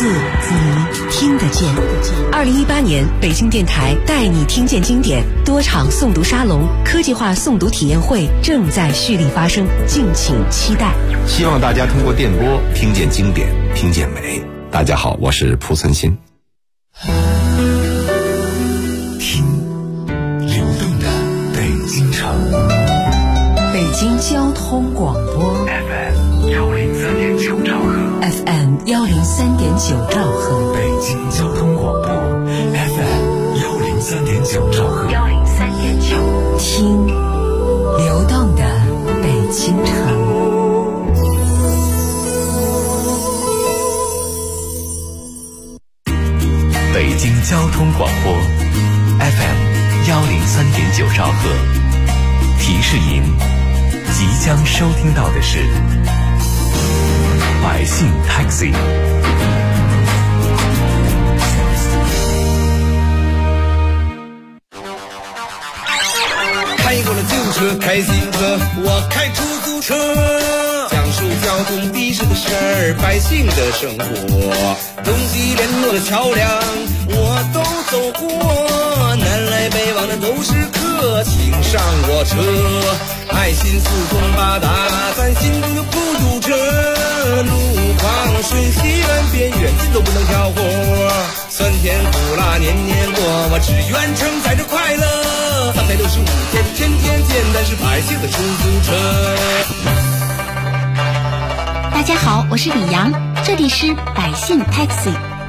字你听得见。2018年，北京电台带你听见经典多场诵读沙龙、科技化诵读体验会正在蓄力发生，敬请期待。 希望大家通过电波听见经典，听见美。大家好，我是蒲存昕。 听流动的北京城， 北京交通广播 FM103.9兆赫 ，FM103.9兆赫， 北京交通广播 FM103.9兆赫 ，103.9，听流动的北京城。 北京交通广播 FM103.9兆赫，提示您即将收听到的是百姓 Taxi。 开过了旧车，开新车，我开出租车，讲述交通的士的事儿，百姓的生活，东西联络的桥梁我都走过，南来北往的都是客，请上我车，爱心四通八达，咱心中就不堵车，路况顺西南边远近都不能挑活，酸甜苦辣年年过，我只愿承载着快乐，365天天天见，但是百姓的出租车。 大家好，我是李阳，这里是百姓 Taxi。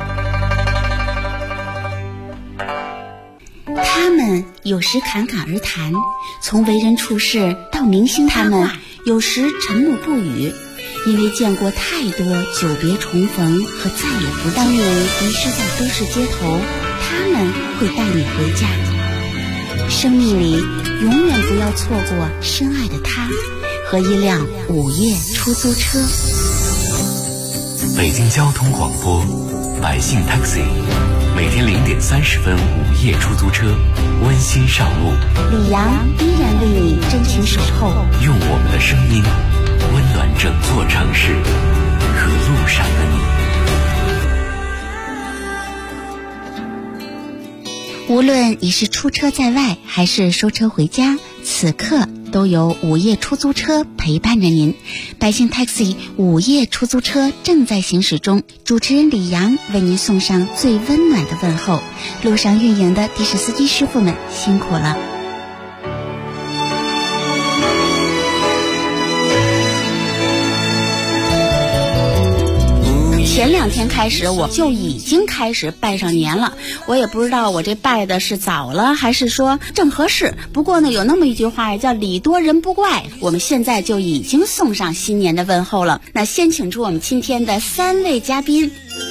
他们有时侃侃而谈，从为人处事到明星他们有时沉默不语，因为见过太多久别重逢和再也不当你迷失在都市街头，他们会带你回家。生命里永远不要错过深爱的他和一辆午夜出租车。 北京交通广播百姓 Taxi， 每天0点30分午夜出租车温馨上路， 李阳依然为你真情守候， 用我们的声音温暖整座城市和路上的你。无论你是出车在外还是收车回家，此刻都有午夜出租车陪伴着您。百姓 Taxi 午夜出租车正在行驶中，主持人李阳为您送上最温暖的问候。路上运营的的士司机师傅们辛苦了。前2天开始我就已经开始拜上年了，我也不知道我这拜的是早了还是说正合适，不过呢有那么一句话叫礼多人不怪，我们现在就已经送上新年的问候了。那先请出我们今天的3位嘉宾。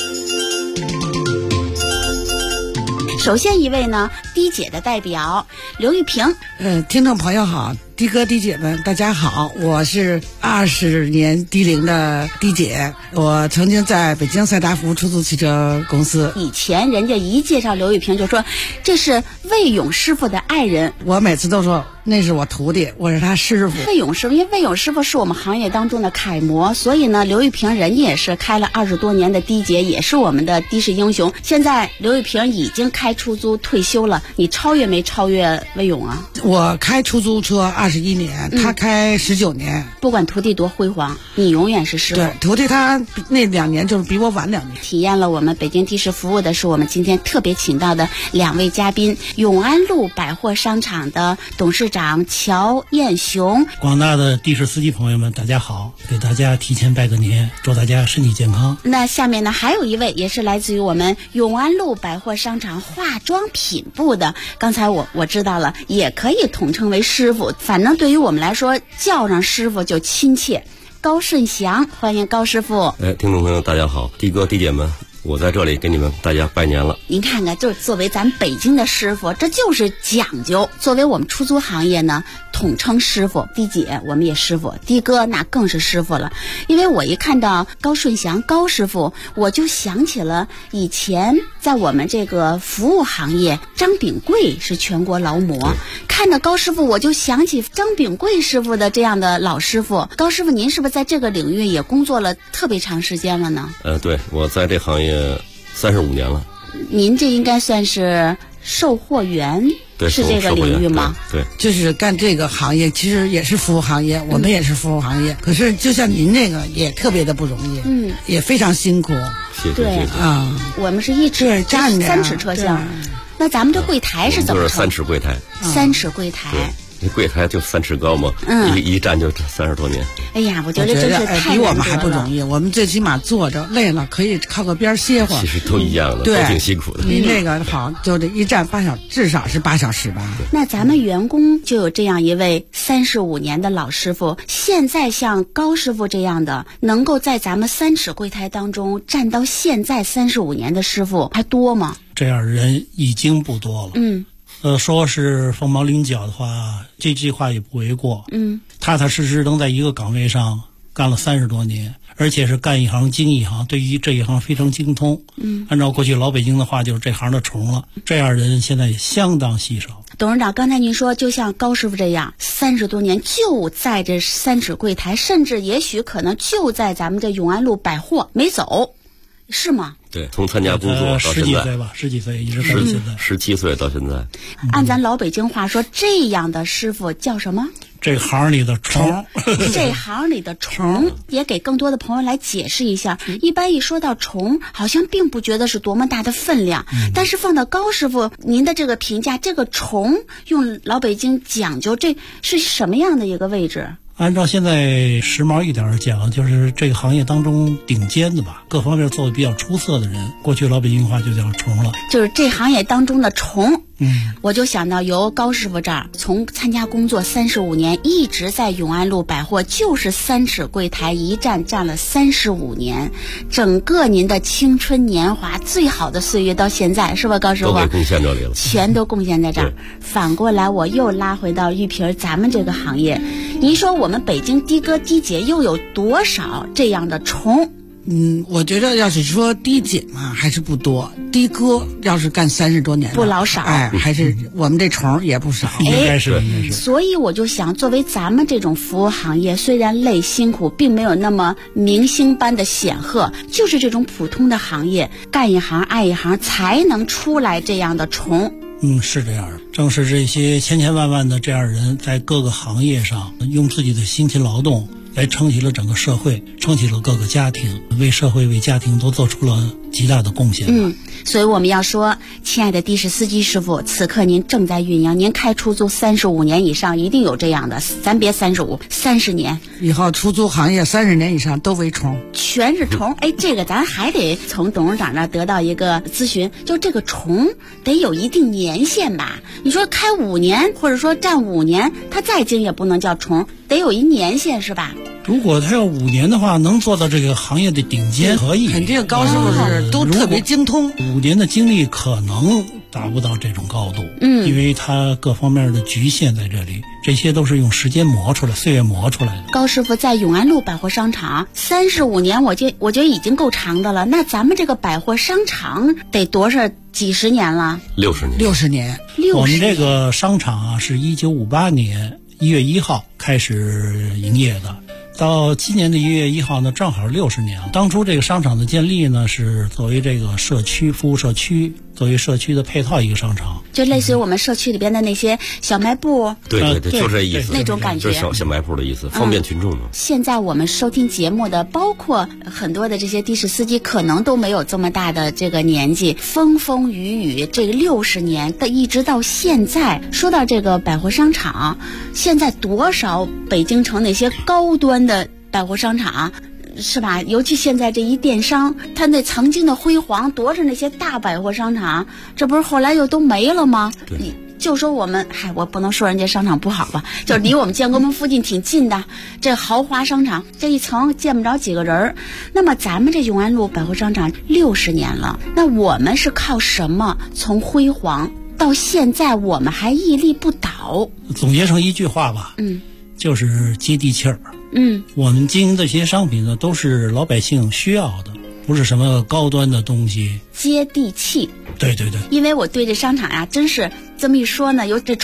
首先一位呢，滴姐的代表刘玉萍。 听众朋友好，的哥的姐们大家好，我是20年的龄的的姐，我曾经在北京赛达福出租汽车公司。 以前人家一介绍刘玉萍就说这是魏勇师傅的爱人， 我每次都说那是我徒弟，我是他师傅。 魏勇师傅，因为魏勇师傅是我们行业当中的楷模，所以呢刘玉萍人家也是开了20多年的的姐，也是我们的的士英雄。现在刘玉萍已经开出租退休了，你超越没超越魏勇啊？ 我开出租车21年，他开19年。 不管徒弟多辉煌，你永远是师傅。 对，徒弟他那2年就是比我晚2年。 体验了我们北京的士服务的是我们今天特别请到的2位嘉宾，永安路百货商场的董事长乔彦雄。 广大的的士司机朋友们大家好，给大家提前拜个年，祝大家身体健康。 那下面呢还有一位也是来自于我们永安路百货商场化妆品部的，刚才我知道了，也可以统称为师傅，反正对于我们来说叫上师傅就亲切。高顺祥，欢迎高师傅。 听众朋友大家好，的哥的姐们，我在这里给你们大家拜年了。 您看看，就是作为咱北京的师傅，这就是讲究。作为我们出租行业呢，统称师傅，的姐我们也师傅，的哥那更是师傅了。因为我一看到高顺祥高师傅，我就想起了以前在我们这个服务行业，张炳贵是全国劳模。看到高师傅，我就想起张炳贵师傅的这样的老师傅。高师傅，您是不是在这个领域也工作了特别长时间了呢？ 对，我在这行业业35年了。 您这应该算是售货员， 对， 是这个领域吗？ 对， 就是干这个行业，其实也是服务行业，我们也是服务行业。可是就像您这个也特别的不容易，也非常辛苦。 谢谢啊， 我们是一直站着 3尺车厢，那咱们这柜台是怎么就是3尺柜台 ？3尺柜台。 那柜台就3尺高嘛，一站就30多年。 哎呀，我觉得真是太比我们还不容易。我们最起码坐着累了可以靠个边歇会儿。 其实都一样的， 对， 都挺辛苦的。 您那个好，就这一站8小时，至少是8小时吧。 那咱们员工就有这样一位35年的老师傅，现在像高师傅这样的，能够在咱们3尺柜台当中站到现在35年的师傅还多吗？ 这样人已经不多了。说是凤毛麟角的话，这句话也不为过。踏踏实实能在一个岗位上干了30多年，而且是干一行精一行，对于这一行非常精通。按照过去老北京的话，就是这行的虫了。这样人现在也相当稀少。 董事长，刚才您说，就像高师傅这样，30多年就在这3尺柜台，甚至也许可能就在咱们这永安路百货没走，是吗？ 对，从参加工作到现在 10几岁吧，10几岁一直到现在 ，17岁到现在。 按咱老北京话说，这样的师傅叫什么？ 这行里的虫。 这行里的虫，也给更多的朋友来解释一下。一般一说到虫，好像并不觉得是多么大的分量，但是放到高师傅您的这个评价，这个虫用老北京讲究，这是什么样的一个位置？ 按照现在时髦一点讲，就是这个行业当中顶尖的吧，各方面做的比较出色的人，过去老北京话就叫虫了， 就是这行业当中的虫。我就想到由高师傅这儿从参加工作35年，一直在永安路百货，就是3尺柜台一站站了35年，整个您的青春年华最好的岁月到现在，是吧，高师傅？ 都给贡献这里了， 全都贡献在这儿。反过来，我又拉回到玉萍咱们这个行业，您说我们北京的哥的姐又有多少这样的虫？ 我觉得要是说的姐嘛，还是不多。的哥要是干30多年了， 不老少， 还是我们这虫也不少。 应该是。 所以我就想，作为咱们这种服务行业，虽然累辛苦，并没有那么明星般的显赫，就是这种普通的行业，干一行爱一行，才能出来这样的虫。 是这样的，正是这些千千万万的这样人，在各个行业上用自己的辛勤劳动来撑起了整个社会，撑起了各个家庭，为社会为家庭都做出了极大的贡献。 所以我们要说，亲爱的的士司机师傅，此刻您正在酝酿，您开出租35年以上，一定有这样的，咱别35，30年以后出租行业30年以上都为虫， 全是虫。这个咱还得从董事长那得到一个咨询，就这个虫得有一定年限吧？你说开5年，或者说站5年，它再精也不能叫虫，得有一年限是吧？ 如果他要5年的话，能做到这个行业的顶尖，可以。 肯定高师傅是都特别精通。 5年的经历可能达不到这种高度，因为他各方面的局限在这里，这些都是用时间磨出来、岁月磨出来的。 高师傅在永安路百货商场35年，我觉得已经够长的了。那咱们这个百货商场得多少几十年了 ？60年。 我们这个商场是1958年1月1号开始营业的。到今年的1月1号呢，正好60年了。当初这个商场的建立呢，是作为这个社区服务社区，作为社区的配套一个商场， 就类似于我们社区里边的那些小卖部。 对，就这意思， 那种感觉， 就是小卖部的意思，方便群众嘛。 现在我们收听节目的，包括很多的这些的士司机，可能都没有这么大的这个年纪，风风雨雨这个60年的一直到现在。说到这个百货商场，现在多少北京城那些高端的百货商场，是吧？尤其现在这一电商，它那曾经的辉煌，夺着那些大百货商场，这不是后来又都没了吗？你就说我们，我不能说人家商场不好吧，就离我们建国门附近挺近的，这豪华商场这一层见不着几个人。那么咱们这永安路百货商场60年了，那我们是靠什么从辉煌到现在我们还屹立不倒？ 总结成一句话吧，就是接地气儿。我们经营的这些商品呢，都是老百姓需要的，不是什么高端的东西， 接地气。 对， 因为我对这商场呀，真是这么一说呢，有这虫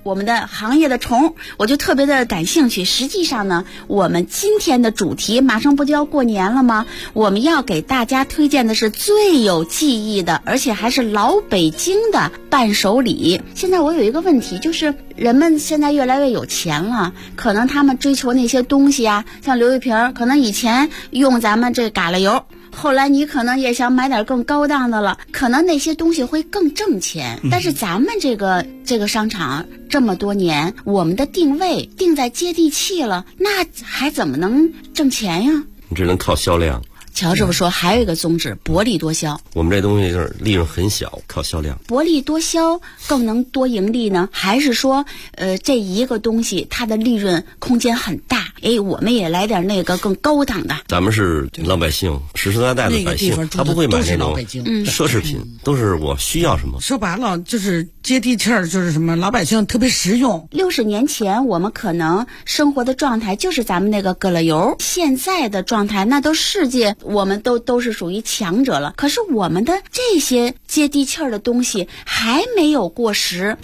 我们的行业的虫，我就特别的感兴趣。实际上呢，我们今天的主题马上不就要过年了吗？我们要给大家推荐的是最有记忆的，而且还是老北京的伴手礼。现在我有一个问题，就是人们现在越来越有钱了，可能他们追求那些东西啊，像刘玉萍，可能以前用咱们这嘎啦油，后来你可能也想买点更高档的了，可能那些东西会更挣钱。但是咱们这个商场这么多年，我们的定位定在接地气了，那还怎么能挣钱呀？ 你只能靠销量。 乔师傅说还有一个宗旨，薄利多销。 我们这东西就是利润很小，靠销量。 薄利多销更能多盈利呢，还是说这一个东西它的利润空间很大？我们也来点那个更高档的。 咱们是老百姓，实实在在的百姓，他不会买那种奢侈品，都是我需要什么。 说白了就是接地气儿，就是什么老百姓特别实用。 60年前我们可能生活的状态就是咱们那个葛乐油，现在的状态那都世界我们都是属于强者了。可是我们的这些接地气儿的东西还没有过时。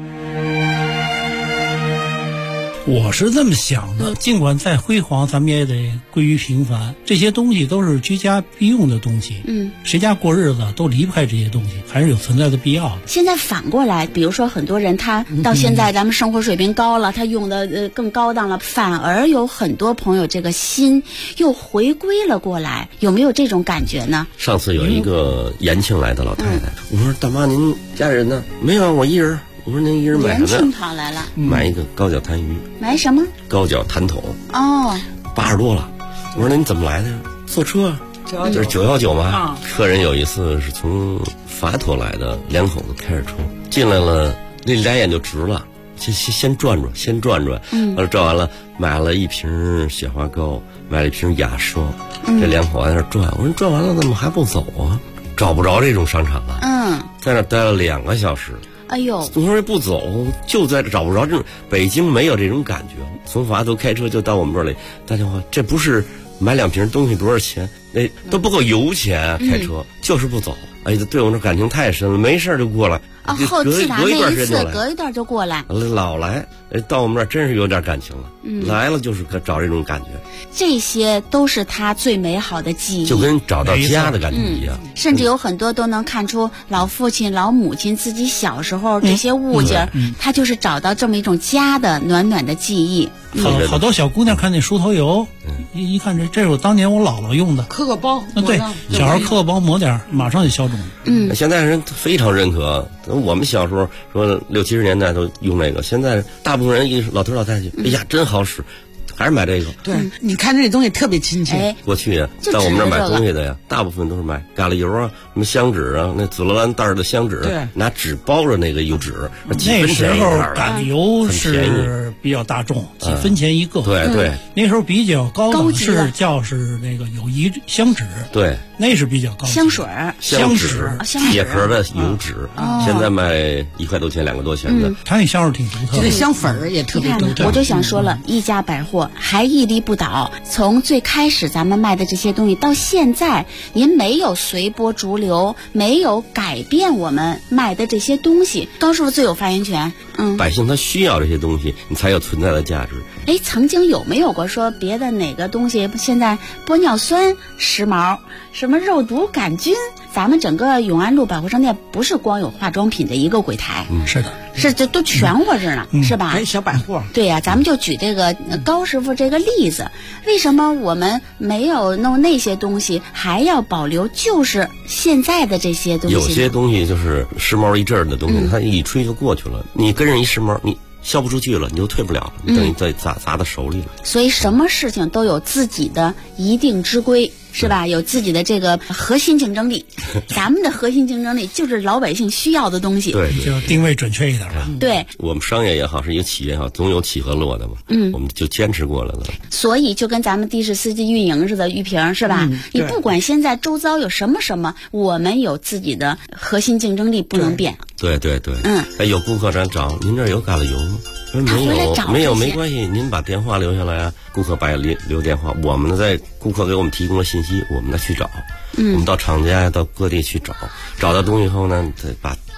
我是这么想的，尽管再辉煌，咱们也得归于平凡。这些东西都是居家必用的东西，谁家过日子都离不开这些东西，还是有存在的必要的。 现在反过来，比如说很多人他到现在咱们生活水平高了，他用的更高档了，反而有很多朋友这个心又回归了过来，有没有这种感觉呢？ 上次有一个延庆来的老太太，我说大妈您家人呢？没有，我一人。我说您一人买什么？ 延庆跑来了， 买一个高脚痰鱼。 买什么？ 高脚痰桶。 哦 ，80多了。我说您怎么来的呀？坐车。就是919嘛。客人有一次是从垡头来的，两口子开着车进来了，那俩眼就直了。先转转，完了转完了，买了一瓶雪花膏，买了一瓶雅霜。这两口子在那转，我说转完了怎么还不走啊？找不着这种商场了。在那待了2个小时。 哎呦！ 我说不走，就在这找不着这种，北京没有这种感觉。从垡头开车就到我们这里打电话，这不是买2瓶东西多少钱？那都不够油钱，开车就是不走。哎，对我这感情太深了，没事就过来。 后自打那一次，隔一段就过来， 老来。到我们这儿真是有点感情了。来了就是找这种感觉。 这些都是他最美好的记忆， 就跟找到家的感觉一样。 甚至有很多都能看出老父亲、老母亲自己小时候这些物件，他就是找到这么一种家的暖暖的记忆。 好多小姑娘看那梳头油，一看这是我当年我姥姥用的， 磕个包。 对，小孩磕个包抹点，马上就消肿。 现在人非常认可。我们小时候说60、70年代都用那个，现在大部分人老头老太太，哎呀真好使，还是买这个。 对，你看这东西特别亲切。 过去啊，在我们这儿买东西的呀，大部分都是买嘎啦油啊，什么香纸啊，那紫罗兰袋的香纸，拿纸包着那个油纸， 那时候嘎啦油是比较大众，几分钱一个。 对， 那时候比较高档是那个友谊香纸， 对， 那是比较高。 香水、 香纸、铁盒的油纸，现在卖1块多钱、2块多钱的， 它那香味挺独特的。 这香粉也特别独特。 我就想说了，一家百货还屹立不倒，从最开始咱们卖的这些东西到现在，您没有随波逐流，没有改变我们卖的这些东西。高师傅最有发言权。 百姓他需要这些东西，你才有存在的价值。 曾经有没有过说别的哪个东西现在玻尿酸时髦，什么肉毒杆菌？咱们整个永安路百货商店不是光有化妆品的一个柜台， 是的， 是这都全活着呢，是吧？ 小百货。 对呀，咱们就举这个高师傅这个例子，为什么我们没有弄那些东西，还要保留就是现在的这些东西？ 有些东西就是时髦一阵儿的东西，它一吹就过去了。你跟人一时髦，你销不出去了，你就退不了了，等于在砸到手里了。 所以什么事情都有自己的一定之规。是吧？有自己的这个核心竞争力，咱们的核心竞争力就是老百姓需要的东西。 对， 就定位准确一点吧。 对， 我们商业也好，是一个企业也好，总有起和落的嘛。我们就坚持过来了。 所以就跟咱们的士司机运营似的，玉萍是吧？你不管现在周遭有什么，我们有自己的核心竞争力，不能变。 对。有顾客咱找您这有嘎啦油吗？没有没关系，您把电话留下来啊。顾客把留电话，我们在顾客给我们提供了信息，我们再去找。我们到厂家到各地去找到东西后呢，再把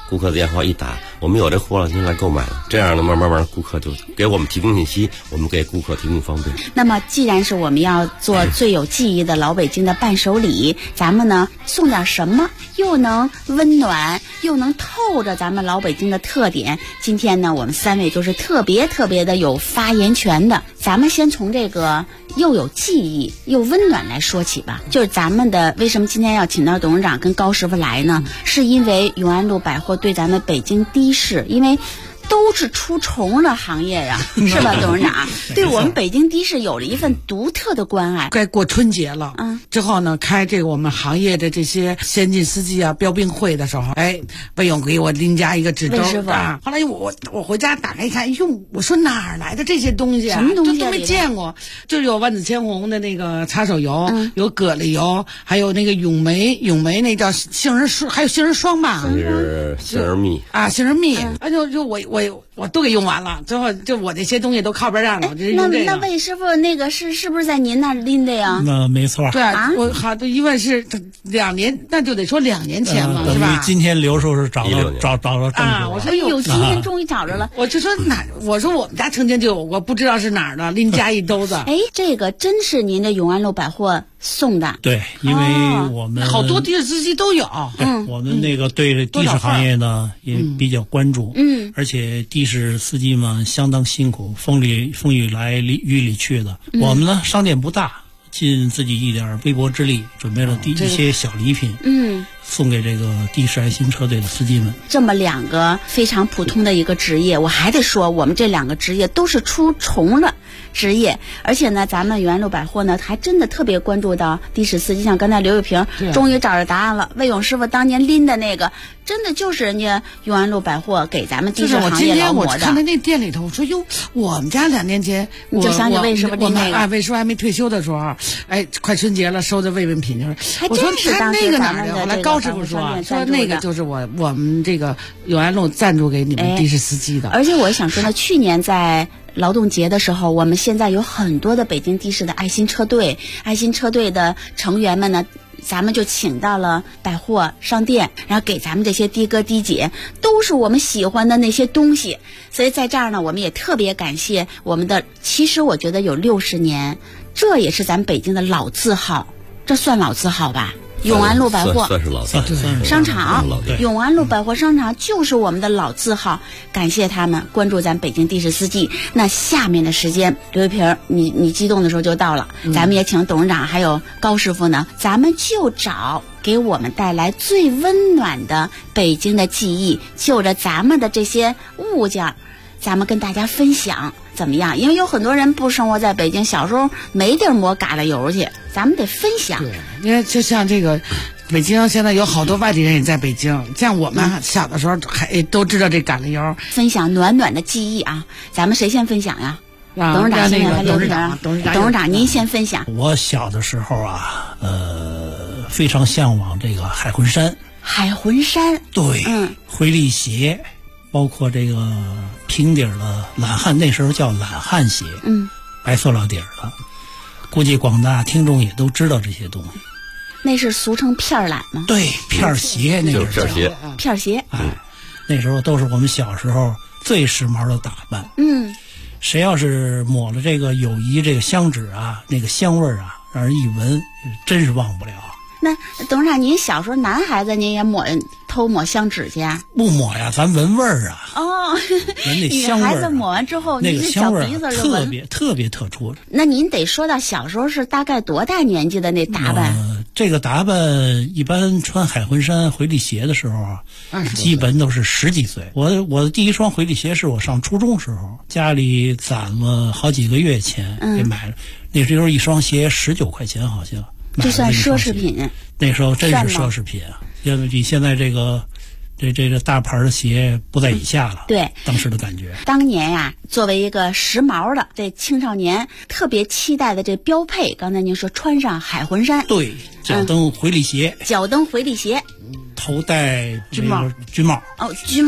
顾客的电话一打，我们有这货了，您来购买了。这样呢，慢慢顾客就给我们提供信息，我们给顾客提供方便。 那么既然是我们要做最有记忆的老北京的伴手礼，咱们呢送点什么又能温暖又能透着咱们老北京的特点？今天呢我们3位都是特别的有发言权的。咱们先从这个又有记忆又温暖来说起吧。就是咱们的为什么今天要请到董事长跟高师傅来呢？是因为永安路百货对咱们北京的士，因为都是出虫的行业呀，是吧，董事长？对我们北京的士有了一份独特的关爱。 该过春节了，之后呢，开这个我们行业的这些先进司机啊标兵会的时候，魏勇给我拎家一个纸兜啊。后来我回家打开一看，哟，我说哪儿来的这些东西啊？ 什么东西都没见过，就是有万紫千红的那个擦手油，有蛤蜊油，还有那个咏梅那叫杏仁霜，还有杏仁霜吧？ 是杏仁蜜啊，杏仁蜜，就我都给用完了，最后就我这些东西都靠边站了，我就用这个。 那魏师傅那个是不是在您那儿拎的呀？ 那没错。 对啊，我好的，因为是2年，那就得说2年前了，是吧？ 今天刘叔是找了正主啊！我说有今天终于找着了。 我就说我说我们家曾经就有过，不知道是哪儿的，拎家一兜子。 这个真是您的永安路百货送的。 对，因为我们好多的士司机都有。 我们那个对的士行业呢也比较关注。而且的士司机们相当辛苦，风雨来雨里去的。我们呢商店不大，尽自己一点微薄之力，准备了一些小礼品。送给这个的士爱心车队的司机们。 这么2个非常普通的一个职业，我还得说，我们这2个职业都是出虫了职业，而且呢，咱们永安路百货呢，还真的特别关注到的士司机。像刚才刘玉萍终于找着答案了，魏勇师傅当年拎的那个，真的就是人家永安路百货给咱们的士行业劳模的。 我看到那店里头，我说哟，我们家2年前你就想起魏师傅拎那个， 魏师傅还没退休的时候，快春节了，收的慰问品就是，我说他那个哪儿的？后来高师傅说那个就是我们这个永安路赞助给你们的士司机的。 而且我想说呢，去年在劳动节的时候，我们现在有很多的北京的士的爱心车队的成员们呢，咱们就请到了百货商店，然后给咱们这些的哥的姐都是我们喜欢的那些东西。所以在这儿呢，我们也特别感谢我们的，其实我觉得有60年，这也是咱北京的老字号，这算老字号吧？永安路百货算是老字号商场，永安路百货商场就是我们的老字号，感谢他们关注咱北京的士司机。那下面的时间，刘玉萍，你激动的时候就到了，咱们也请董事长还有高师傅呢，咱们就找给我们带来最温暖的北京的记忆，就着咱们的这些物件，咱们跟大家分享怎么样？因为有很多人不生活在北京，小时候没地儿抹嘎啦油去，咱们得分享。 对，因为就像这个北京现在有好多外地人也在北京，像我们小的时候还都知道这嘎啦油。 分享暖暖的记忆啊！咱们谁先分享呀？董事长先还是刘事长？董事长您先分享。 我小的时候啊，非常向往这个海魂衫。 海魂衫。 对，回力鞋。包括这个平底儿的懒汉，那时候叫懒汉鞋，白塑料底儿的，估计广大听众也都知道这些东西。 那是俗称片儿懒吗？ 对，片儿鞋，那个片儿鞋， 片儿鞋。 那时候都是我们小时候最时髦的打扮。谁要是抹了这个友谊这个香脂啊，那个香味儿啊，让人一闻真是忘不了。 那董事长，您小时候男孩子您也偷抹香脂去啊？ 不抹呀，咱闻味儿啊。闻那香味儿。女孩子抹完之后， 那个香味儿特别特殊。 那您得说到小时候是大概多大年纪的那打扮？ 这个打扮一般穿海魂衫、回力鞋的时候啊，基本都是10几岁。我的第一双回力鞋是我上初中时候，家里攒了好几个月钱给买了。那时候一双鞋19块钱，好像。 这算奢侈品。 那时候真是奢侈品啊，因为比现在这个大牌的鞋不在以下了。 对， 当时的感觉。 当年呀，作为一个时髦的这青少年特别期待的这标配，刚才您说穿上海魂衫， 对，脚蹬回力鞋， 脚蹬回力鞋， 头戴军帽， 军帽，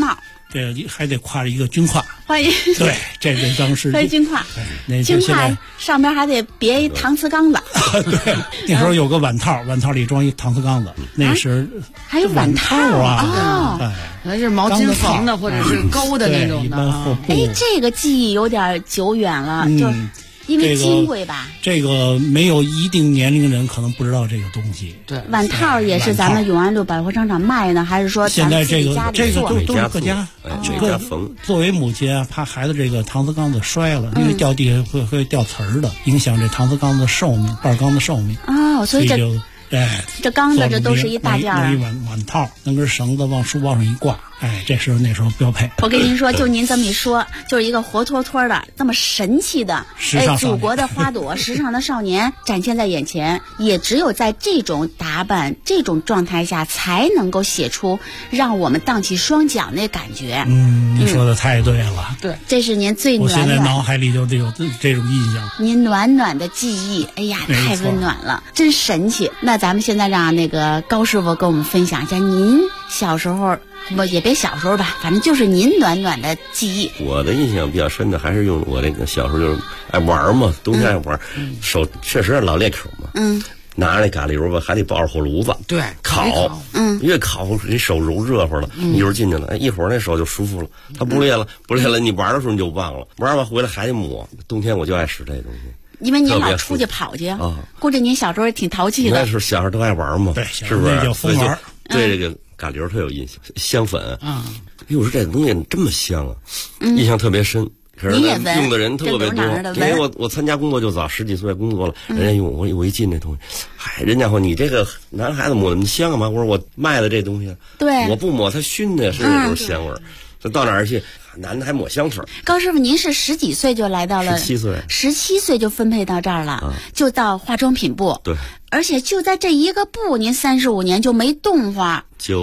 这还得挎着一个军挎。 欢迎。 对，这当时还军挎，军挎上面还得别一搪瓷缸子。 对，那时候有个碗套，碗套里装一搪瓷缸子，那时还有碗套啊，那是毛巾缝的或者是勾的那种的。 哎，这个记忆有点久远了，就。因为金贵吧， 这个没有一定年龄人可能不知道这个东西。 对， 碗套也是咱们永安路百货商场卖呢，还是说现在这个都是各家缝？作为母亲啊，怕孩子这个搪瓷缸子摔了，因为掉地下会掉瓷儿的，影响这搪瓷缸子寿命、半缸的寿命。 哦，所以这缸子这都是一大件儿。 一碗套，弄根绳子往书包上一挂。哎，这是那时候标配。 我跟您说，就您这么一说，就是一个活脱脱的这么神气的祖国的花朵，时尚的少年展现在眼前。也只有在这种打扮、这种状态下，才能够写出让我们荡起双桨那感觉。 你说的太对了。 对， 这是您最暖我现在脑海里就有这种印象。 您暖暖的记忆，哎呀，太温暖了，真神奇。那咱们现在让那个高师傅跟我们分享一下您小时候。不也别小时候吧，反正就是您暖暖的记忆。 我的印象比较深的还是用我那个小时候就是爱玩嘛，冬天爱玩，手确实老练口嘛。拿着那嘎溜吧，还得抱着火炉子， 对， 烤，越烤你手揉热乎了，一会儿进去了，一会儿那手就舒服了，它不裂了，你玩的时候你就忘了，玩完回来还得抹。冬天我就爱使这东西。 因为您老出去跑去啊，估计您小时候也挺淘气的。 那时候小时候都爱玩嘛， 对， 是不是？ 叫疯玩。 对这个嘎溜特有印象，香粉我说这个东西这么香啊，印象特别深。可是用的人特别多，因为我参加工作就早，10几岁工作了，人家用我一进这东西，嗨，人家说你这个男孩子抹那么香干嘛？我说我卖的这东西， 对， 我不抹它熏的是有香味儿。这到哪儿去？男的还抹香水。 高师傅，您是10几岁就来到了 17 岁就分配到这儿了，就到化妆品部。 对， 而且就在这一个部，您35年就没动化。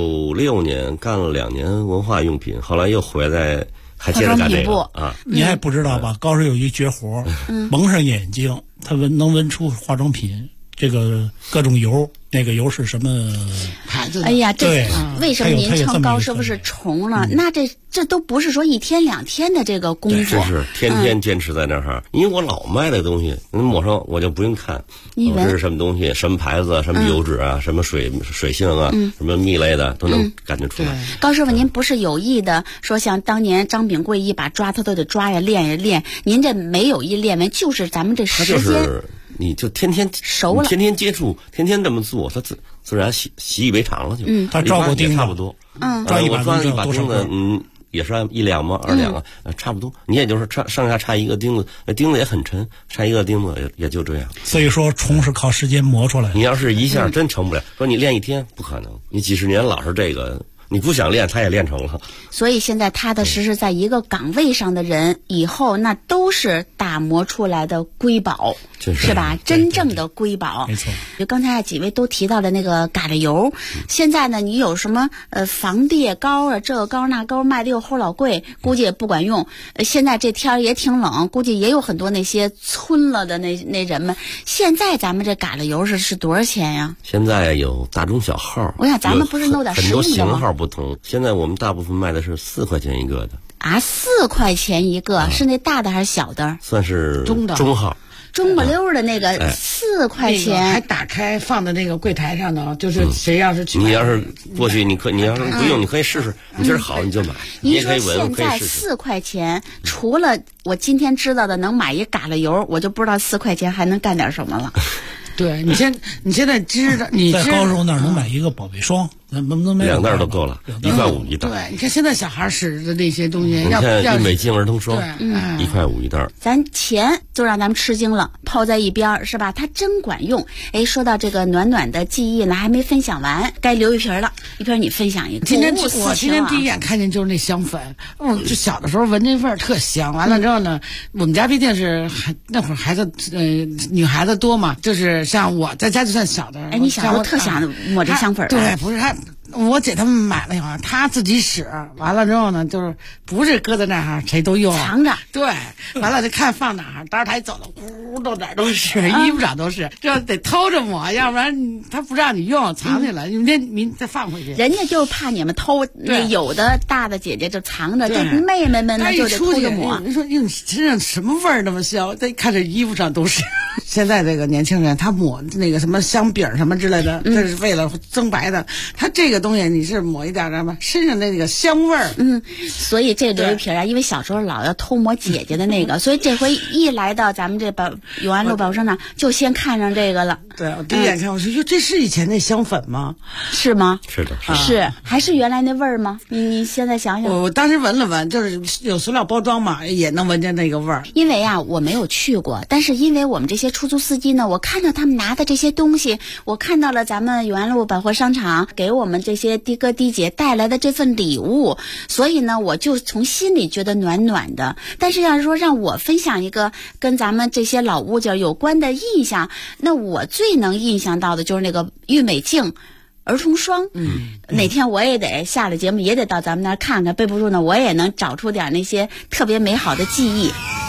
96年干了2年文化用品，后来又回来还接着干这个啊。 你还不知道吧？高师有一绝活，蒙上眼睛，他能闻出化妆品这个各种油。那个油是什么牌子？ 哎呀，这为什么您称高师傅是虫了？那这都不是说1天2天的这个工作， 真是天天坚持在那儿。因为我老卖的东西，抹上我就不用看，我这是什么东西，什么牌子，什么油脂啊，什么水性啊，什么蜜类的都能感觉出来。 高师傅，您不是有意的说像当年张炳贵一把抓他都得抓呀，练呀练，您这没有意练完，就是咱们这时间。 你就天天熟了， 天天接触，天天这么做，他自然习以为常了就。 他照过钉子差不多。我装一把钉子，也是按1两嘛，2两啊，差不多。你也就是上下差一个钉子，那钉子也很沉，差一个钉子也就这样。 所以说，虫是靠时间磨出来的。 你要是一下真成不了，说你练1天不可能，你几十年老是这个。你不想练，他也练成了。 所以现在踏踏实实在一个岗位上的人，以后那都是打磨出来的瑰宝，是吧？真正的瑰宝。 没错。 就刚才几位都提到的那个嘎啦油，现在呢，你有什么防跌膏啊，这个膏那膏卖的又齁老贵，估计也不管用。现在这天也挺冷，估计也有很多那些村了的那人们。现在咱们这嘎啦油是多少钱呀？ 现在有大中小号。 我想咱们不是弄点很多型号不同，现在我们大部分卖的是4块钱一个的啊，4块钱一个，是那大的还是小的？ 算是中号， 中不溜的那个4块钱， 还打开放在那个柜台上呢。就是谁要是去， 你要是过去，你要是不用，你可以试试，你觉得好你就买。你也可以闻， 现在4块钱，除了我今天知道的能买一嘎啦油，我就不知道4块钱还能干点什么了。 对，你现在知道，你在高师傅那儿能买一个宝贝霜，能不能买 2袋都够了，1块5一袋。 对，你看现在小孩使的那些东西， 你看郁美净儿童霜，1块5一袋。 咱钱就让咱们吃惊了，抛在一边是吧？它真管用。哎，说到这个暖暖的记忆呢，还没分享完，该留一瓶了。一瓶你分享一个。 我今天第一眼看见就是那香粉，就小的时候闻那味儿特香。完了之后呢，我们家毕竟是那会儿孩子女孩子多嘛，就是像我在家就算小的。 哎，你小时候特想抹这香粉。 对，不是我姐他们买了以后，她自己使，完了之后呢，就是不是搁在那儿谁都用， 藏着。 对，完了就看放哪儿，当时她一走了，呼到哪儿都是，衣服上都是，这得偷着抹，要不然她不让你用，藏起来，明再放回去。 人家就怕你们偷，那有的大的姐姐就藏着，这妹妹们呢就得偷着抹。 你说你身上什么味儿那么香？再看这衣服上都是。现在这个年轻人他抹那个什么香饼什么之类的，这是为了增白的。他这个东西你是抹一点什么身上那个香味儿。 所以这刘一平啊，因为小时候老要偷摸姐姐的那个，所以这回一来到咱们这永安路百货商场，就先看上这个了。 对，我第一眼看我说哟，这是以前那香粉吗？ 是吗？ 是的， 是还是原来那味儿吗？你现在想想。 我当时闻了闻，就是有塑料包装嘛，也能闻见那个味儿。 因为啊，我没有去过，但是因为我们这些出租司机呢，我看到他们拿的这些东西，我看到了咱们永安路百货商场给我们这些的哥的姐带来的这份礼物，所以呢，我就从心里觉得暖暖的。但是要是说让我分享一个跟咱们这些老物件有关的印象，那我最能印象到的就是那个郁美净儿童霜。哪天我也得下了节目也得到咱们那儿看看，背不住呢我也能找出点那些特别美好的记忆。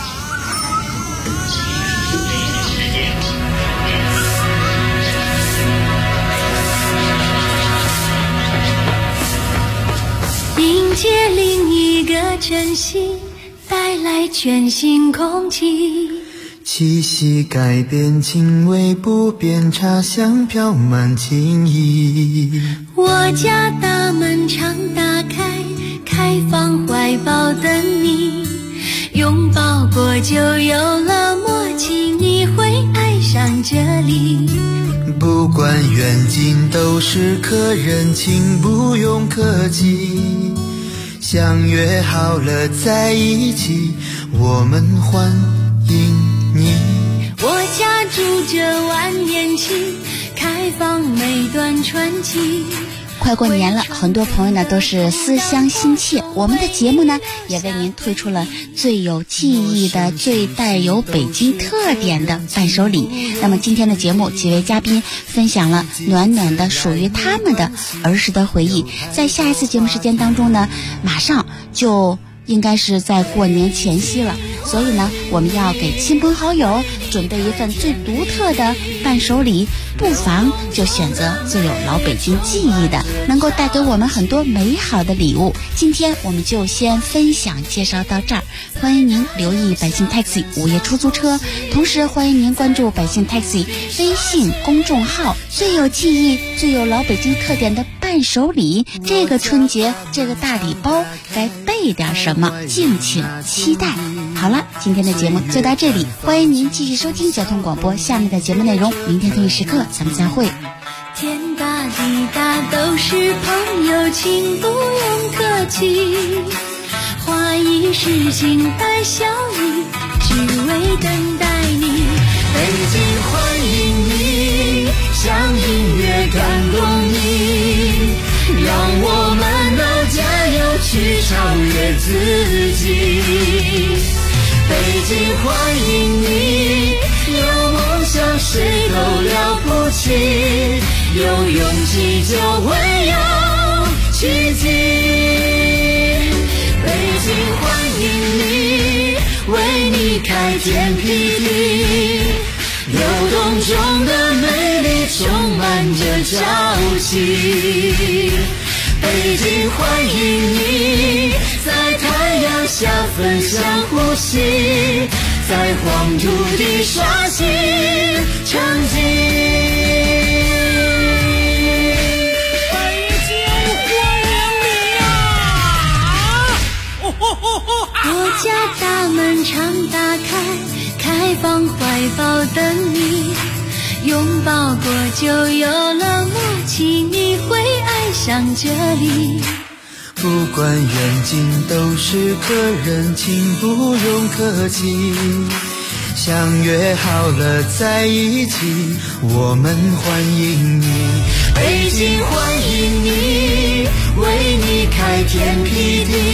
迎接另一个晨曦，带来全新空气。 气息改变，气味不变，茶香飘满情意。 我家大门常打开，开放怀抱等你。拥抱过就有了默契，你会爱上这里。 不管远近都是客人，请不用客气。相约好了在一起，我们欢迎你。 我家住着万年青，开放每段传奇。 快过年了，很多朋友呢都是思乡心切，我们的节目呢也为您推出了最有记忆的、最带有北京特点的伴手礼。那么今天的节目，几位嘉宾分享了暖暖的属于他们的儿时的回忆。在下一次节目时间当中呢，马上就应该是在过年前夕了，所以呢，我们要给亲朋好友准备一份最独特的伴手礼，不妨就选择最有老北京记忆的，能够带给我们很多美好的礼物。今天我们就先分享介绍到这儿，欢迎您留意百姓 Taxi 午夜出租车，同时欢迎您关注百姓 Taxi 微信公众号，最有记忆、最有老北京特点的伴手礼。这个春节这个大礼包该备点什么？敬请期待。好了，今天的节目就到这里，欢迎您继续收听交通广播。下面的节目内容，明天同一时刻咱们再会。 天大地大都是朋友，请不用客气。花一世情带笑意，只为等待你。 北京欢迎你，像音乐感动你，让我们都加油去超越自己。北京欢迎你，有梦想谁都了不起，有勇气就会有奇迹。北京欢迎你，为你开天辟地，流动中的美丽充满着朝气。北京欢迎你，在太阳下分享呼吸，在黄土地刷新成绩。 北京欢迎你啊！我家大门常打开，开放怀抱等你。拥抱过就有了默契，你会爱上这里。 不管远近都是客人，请不用客气。相约好了在一起，我们欢迎你。北京欢迎你，为你开天辟地，